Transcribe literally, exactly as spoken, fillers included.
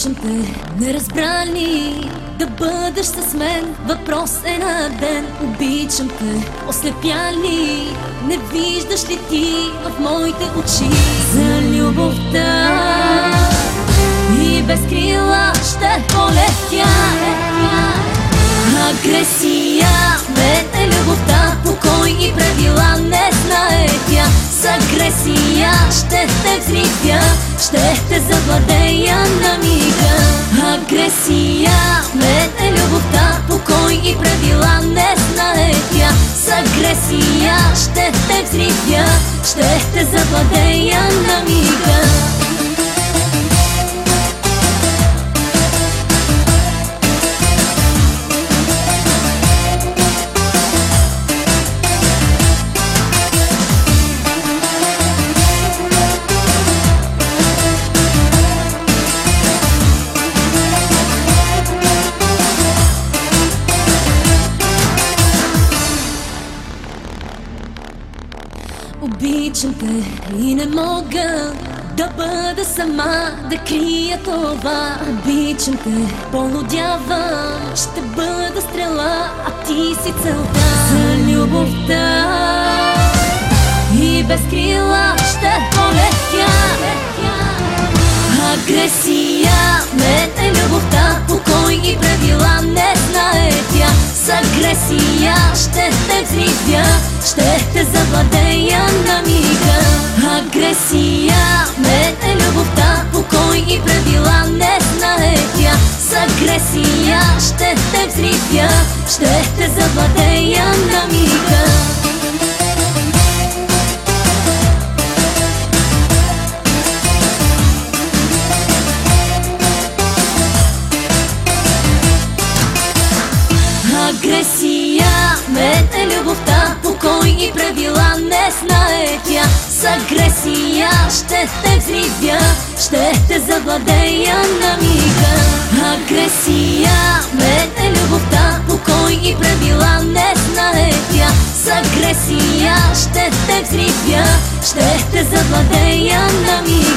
Обичам те, не разбра ли да бъдеш с мен? Въпрос е на ден. Обичам те, ослепя ли? Не виждаш ли ти в моите очи за любовта? И без крила ще полетя. Агресия, мен е любовта, покой и правила не знае тя. С агресия ще те взривя, ще те завладея на мига. Агресия, мен е любовта, покой и правила не знае тя. С агресия ще те взривя, ще те завладея на мига. Обичам те и не мога да бъда сама, да крия това. Обичам те, полудявам, ще бъда стрела, а ти си целта. За любовта и без крила ще полетя. Агресия, мен е любовта, покой и правила не знае тя. С агресия ще те взривя, ще те завладея на мига. Агресия, мен е любовта, покой и правила не знае тя. С агресия ще те взривя, ще те завладея на мига. Агресия, мен е любовта, покой и правила не знае тя. С агресия ще те взривя, ще те завладея на мига. Агресия, мен е любовта, покой и правила не знае тя. С агресия ще те взривя, ще те завладея на мига.